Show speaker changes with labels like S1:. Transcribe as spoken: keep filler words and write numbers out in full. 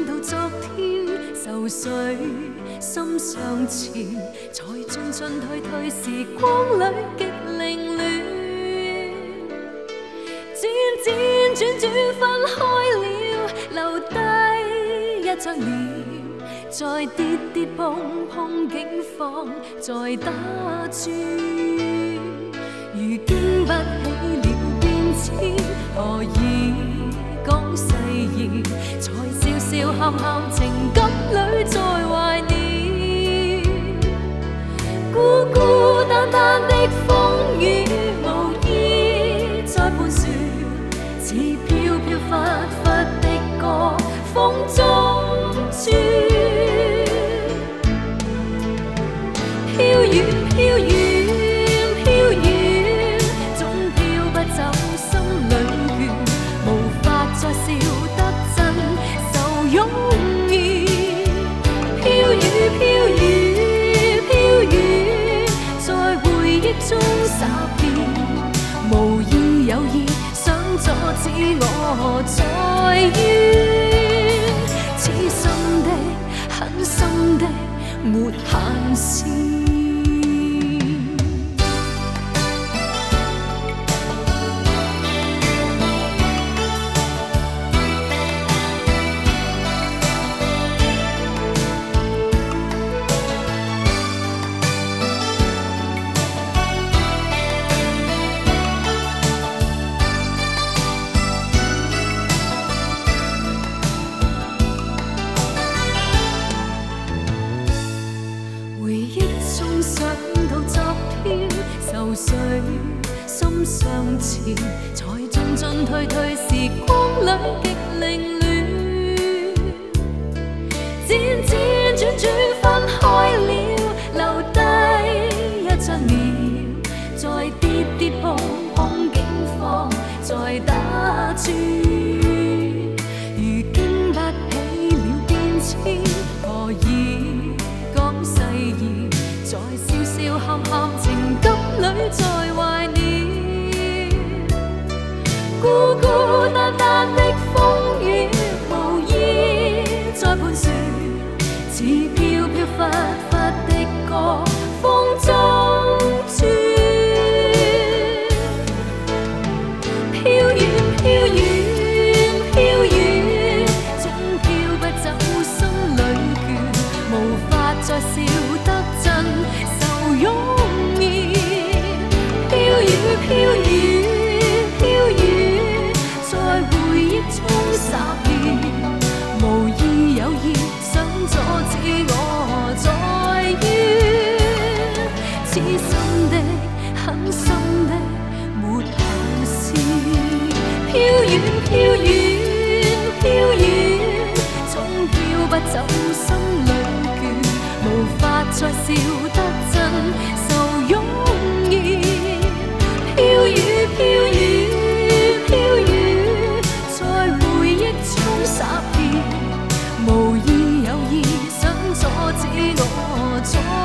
S1: 到昨天，愁緒心上前，才進進退退時光裏極凌亂，轉轉轉轉分開了，留低一張臉，再跌跌碰碰境況再打轉，如經不起了變遷，何以講誓言，才笑笑喊喊情感裏再懷念，孤孤單單的風雨無意再盤旋，似飄飄忽忽的歌風中轉，飄遠飄遠飄遠，總飄不走心裏倦，無法再笑得真，愁湧現，飄雨飄雨飄遠，在回憶中灑遍，無意有意想阻止我再怨，痴心的狠心的沒限線。愁緒心上前，才進進退退時光裏極凌亂，輾輾轉轉分開了，留低一張臉，再跌跌碰碰境況再打轉，如經不起了變遷，何以講誓言，在笑笑喊喊情感裏再懷念，孤孤單單的風雨無意再盤旋，似飄飄忽忽的歌風中轉，飄遠飄遠飄遠，總飄不走心裏倦，無法再笑得真，愁湧現，飄雨飄雨飄遠，在回憶中灑遍，無意有意想阻止我再怨，痴心的狠心的沒限線，飄遠飄遠飄遠，總飄不走心裏倦，無法再笑得真，愁湧現，飄雨飄雨飄遠，在回憶中灑遍，無意有意想阻止我再